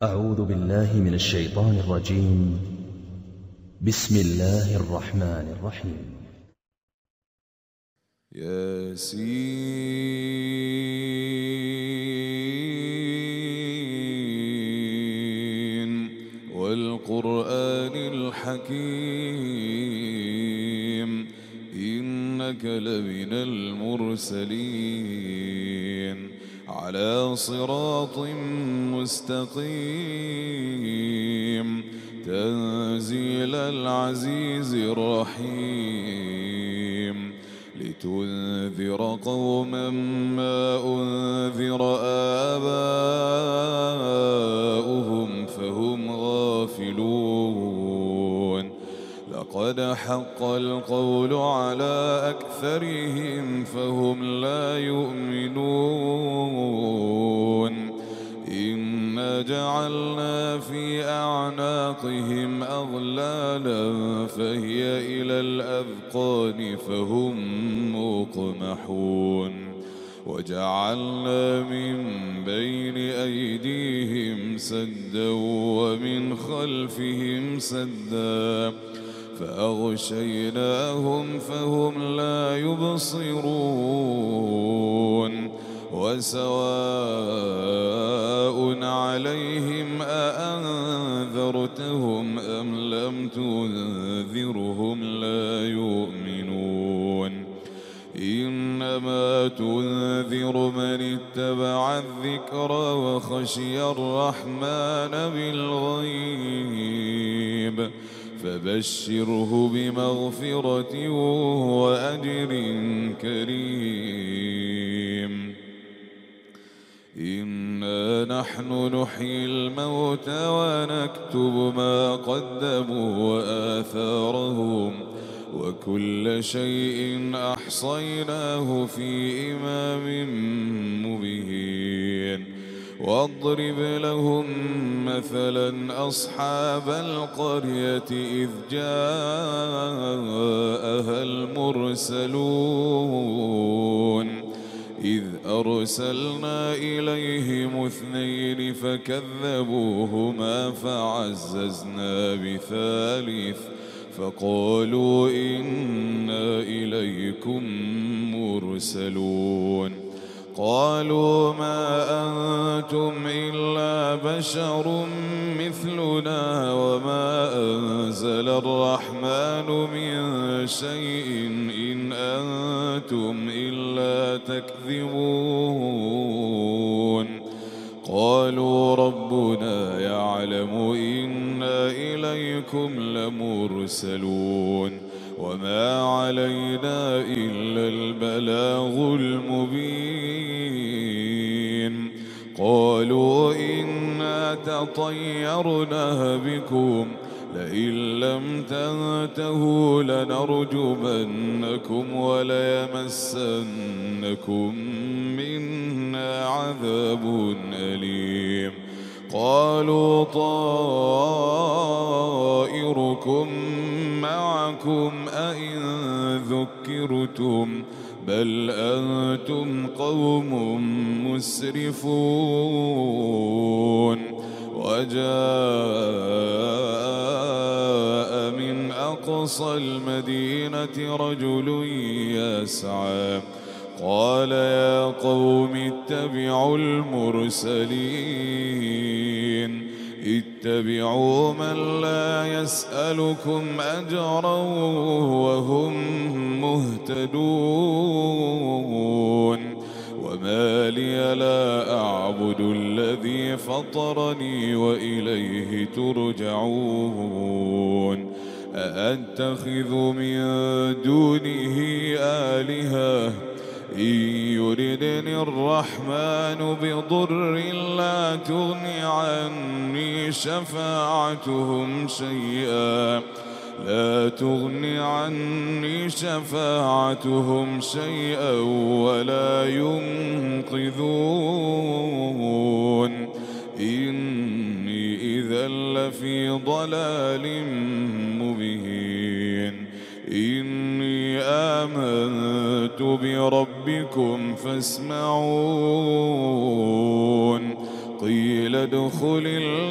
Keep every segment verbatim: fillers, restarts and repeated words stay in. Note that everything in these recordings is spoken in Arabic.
أعوذ بالله من الشيطان الرجيم. بسم الله الرحمن الرحيم. ياسين والقرآن الحكيم إنك لمن المرسلين على صراط مستقيم تنزيل العزيز الرحيم لتنذر قوما ما أنذر آباؤهم فهم غافلون لقد حق القول على أكثرهم فهم لا يؤمنون إنا جعلنا في أعناقهم أغلالا فهي إلى الأذقان فهم مقمحون وجعلنا من بين أيديهم سدا ومن خلفهم سدا فأغشيناهم فهم لا يبصرون وسواء عليهم أأنذرتهم أم لم تنذرهم لا يؤمنون إنما تنذر من اتبع الذكر وخشي الرحمن بالغيب فبشره بمغفرة وأجر كريم إنا نحن نحيي الموتى ونكتب ما قدموا وآثارهم وكل شيء أحصيناه في إمام مبين واضرب لهم مثلا أصحاب القرية إذ جاءها المرسلون إذ أرسلنا إليهم اثنين فكذبوهما فعززنا بثالث فقالوا إنا إليكم مرسلون قالوا ما أنتم إلا بشر مثلنا وما أنزل الرحمن من شيء إن أنتم إلا تكذبون قالوا ربنا يعلم إنا إليكم لمرسلون وما علينا إلا البلاغ المبين قالوا إنا تطيرنا بكم لئن لم تنتهوا لنرجمنكم وليمسنكم منا عذاب أليم قالوا طائركم معكم أئن ذكرتم بل أنتم قوم مسرفون وجاء من أقصى المدينة رجل يسعى قال يا قوم اتبعوا المرسلين اتبعوا من لا يسألكم أجرا وهم مهتدون وما لي لا أعبد الذي فطرني وإليه ترجعون أأتخذ من دونه آلهة إن يردني الرحمن بضر لا تغن عني شفاعتهم شيئا لا تغن عني شفاعتهم شيئا ولا ينقذون إني إذا لفي ضلال مبين إني آمنت بربكم فاسمعون قيل قيل ادخل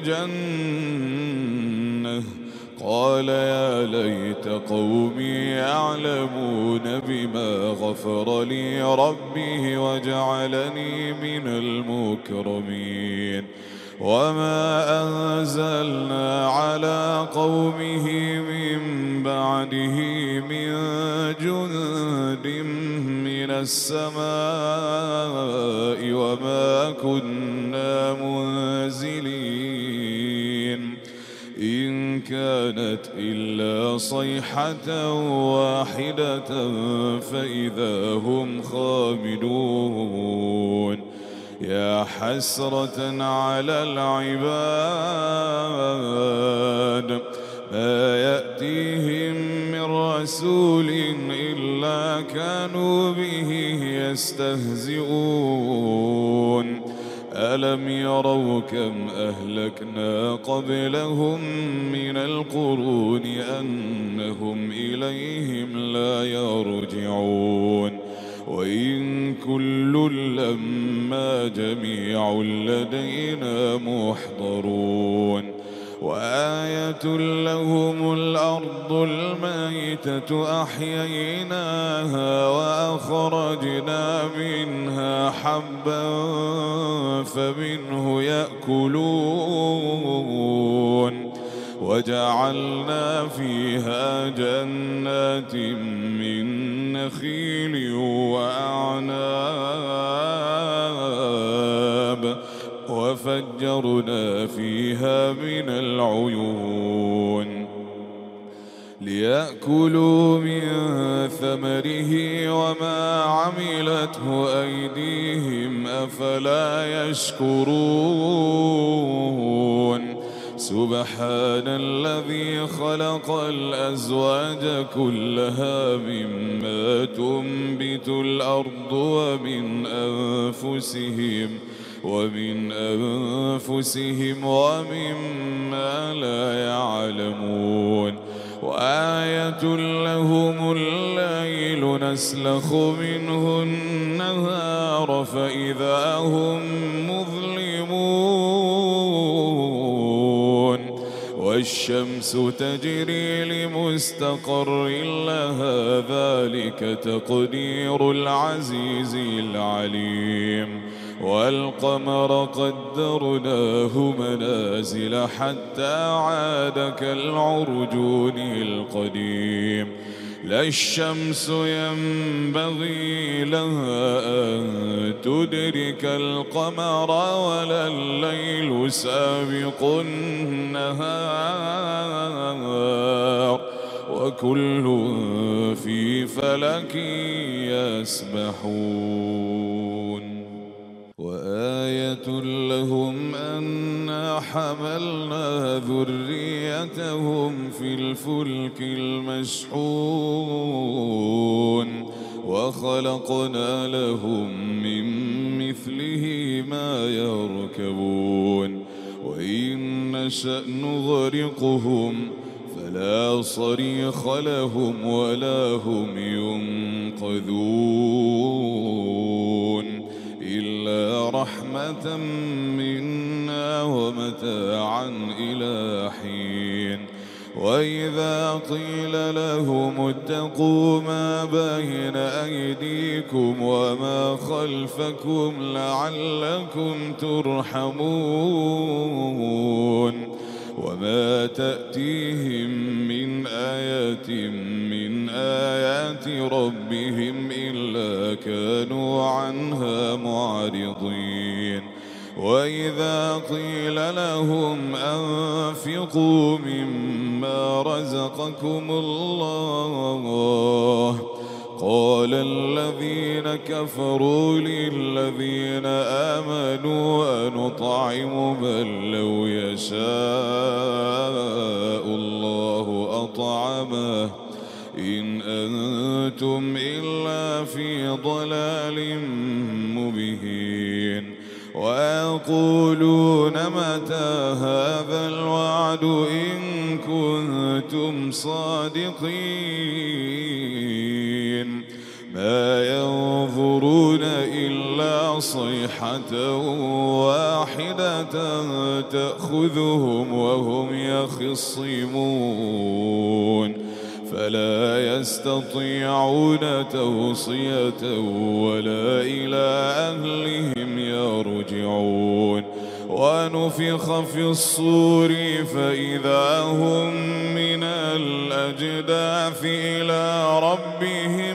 الجنة قال يا ليت قومي يعلمون بما غفر لي ربي وجعلني من المكرمين وما أنزلنا على قومه من بعده من جند من السماء وما كنا منزلين إن كانت إلا صيحة واحدة فإذا هم خامدون يا حسرة على العباد ما يأتيهم من رسول إلا كانوا به يستهزئون ألم يروا كم أهلكنا قبلهم من القرون أنهم إليهم لا يرجعون وإن كل لما جميع لدينا محضرون وآية لهم الأرض الميتة أحييناها وأخرجنا منها حبا فمنه يأكلون وجعلنا فيها جنات من نخيل وأعناب وفجرنا فيها من العيون ليأكلوا من ثمره وما عملته أيديهم أفلا يشكرون سبحان الذي خلق الأزواج كلها مما تنبت الأرض ومن أنفسهم ومن أنفسهم ومما لا يعلمون وآية لهم الليل نسلخ منه النهار فإذا هم مظلمون والشمس تجري لمستقر لها ذلك تقدير العزيز العليم والقمر قدرناه منازل حتى عاد كالعرجون القديم لا الشمس ينبغي لها أن تدرك القمر ولا الليل سابق النهار وكل في فلك يسبحون وآية لهم أنا حملنا ذريتهم في الفلك المشحون وخلقنا لهم من مثله ما يركبون وإن نشأ نغرقهم فلا صريخ لهم ولا هم ينقذون إلا رحمة منا ومتاعا إلى حين وإذا قيل لهم اتقوا ما بين أيديكم وما خلفكم لعلكم ترحمون وما تأتيهم من آية من آيات ربهم إلا كانوا عنها معرضين وإذا قيل لهم أنفقوا مما رزقكم الله قال الذين كفروا للذين آمنوا أنطعم من لو يشاء الله أطعمه إن أنتم إلا في ضلال مبين ويقولون متى هذا الوعد إن كنتم صادقين ما ينظرون إلا صيحة واحدة تأخذهم وهم يخصمون فلا يستطيعون توصية ولا إلى أهلهم يرجعون ونفخ في الصور فإذا هم من الأجداث إلى ربهم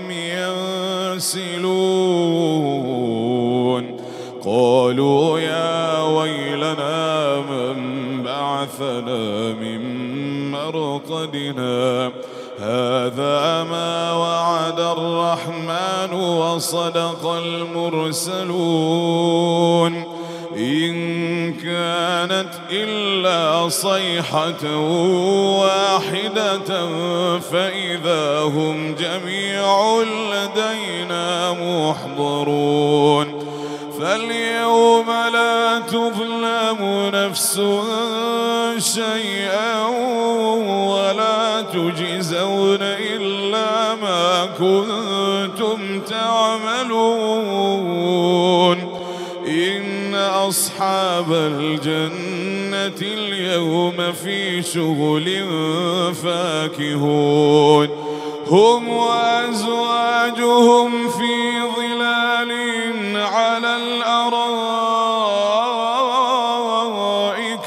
ينسلون قالوا يا ويلنا من بعثنا من مرقدنا هذا ما وعد الرحمن وصدق المرسلون إن كانت إلا صيحة واحدة فإذا هم جميع لدينا محضرون فاليوم لا تظلم نفس شيئا ولا تجزون إلا ما كنتم تعملون إن أصحاب الجنة اليوم في شغل فاكهون هم وأزواجهم في ظلال على الأرائك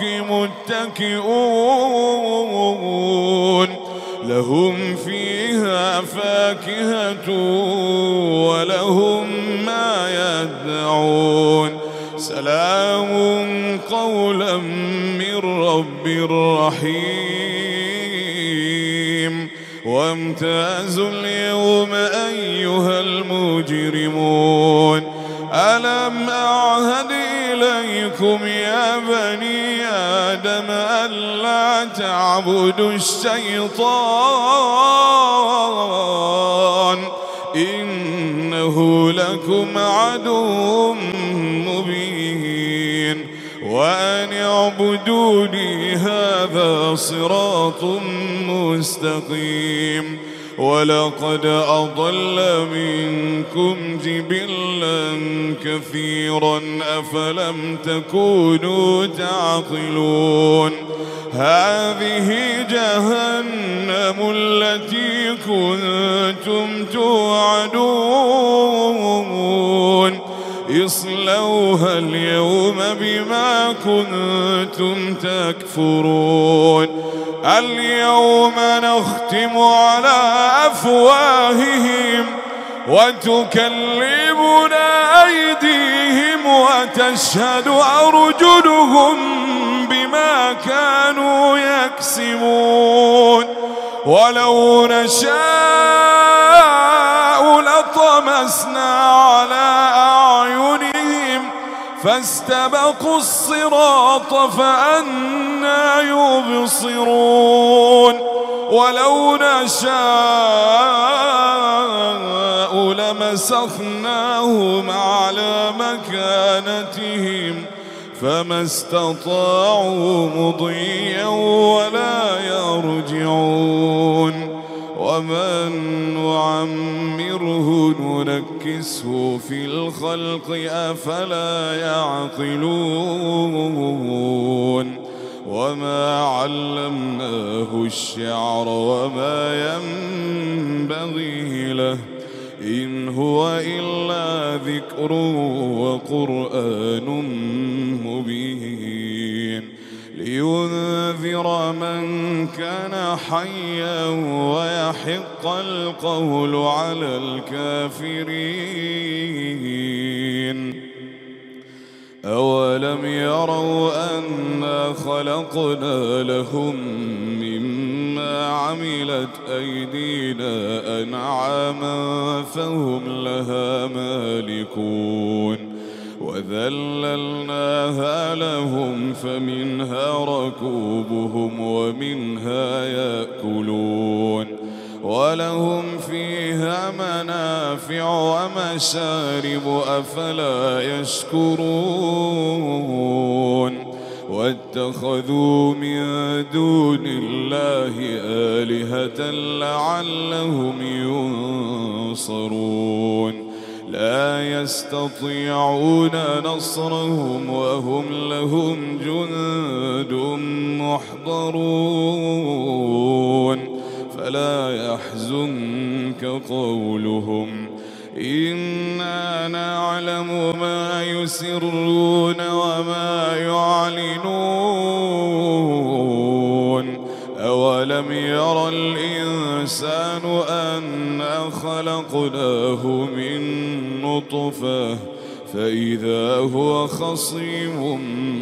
متكئون لهم فيها فاكهة ولهم ما يدعون سلام قولا من رب رحيم وامتازوا اليوم أيها المجرمون ألم أعهد إليكم يا بني آدم ألا تعبدوا الشيطان إنه لكم عدو مبين وأن اعبدوني هذا صراط مستقيم ولقد أضل منكم جبلا كثيرا أفلم تكونوا تعقلون هذه جهنم التي كنتم توعدون اصلوها اليوم بما كنتم تكفرون اليوم نختم على أفواههم وتكلمنا أيديهم وتشهد أرجلهم بما كانوا يكسبون ولو نشاء لطمسنا على أعينهم فاستبقوا الصراط فأنى يبصرون ولو نشاء لمسخناهم على مكانتهم فما استطاعوا مضيا ولا يرجعون ومن نعمره ننكسه في الخلق أفلا يعقلون وما علمناه الشعر وما ينبغي له إن هو إلا ذكر وقرآن مبين لينذر من كان حيا ويحق القول على الكافرين أولم يروا أنا خلقنا لهم مما عملت أيدينا أنعاما فهم لها مالكون وذللناها لهم فمنها ركوبهم ومنها يأكلون ولهم فيها منافع ومشارب أفلا يشكرون واتخذوا من دون الله آلهة لعلهم ينصرون لا يستطيعون نصرهم وهم لهم جند محضرون فلا يحزنك قولهم إنا نعلم ما يسرون وما يعلنون أولم ير الإنسان أنا خلقناه من نطفة فإذا هو خصيم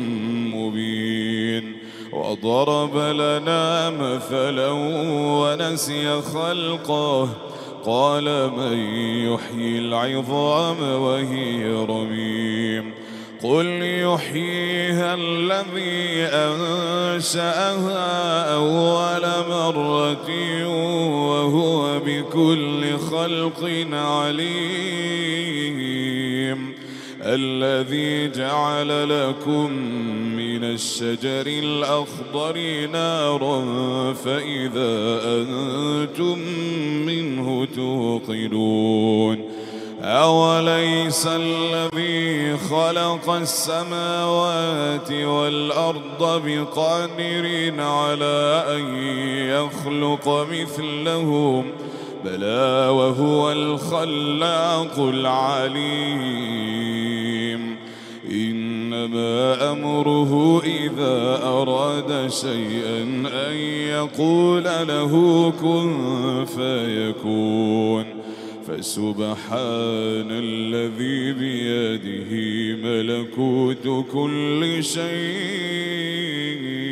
مبين وضرب لنا مثلا ونسي خلقه قال من يحيي العظام وهي رميم قل يحييها الذي أنشأها أول مرة وهو بكل خلق عليم الذي جعل لكم من الشجر الأخضر نارا فإذا أنتم منه توقدون أوليس الذي خلق السماوات والأرض بقادر على أن يخلق مثلهم بلى وهو الخلاق العليم إنما أمره إذا أراد شيئا أن يقول له كن فيكون فسبحان الذي بيده ملكوت كل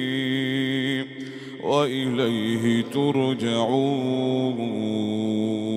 شيء وإليه ترجعون.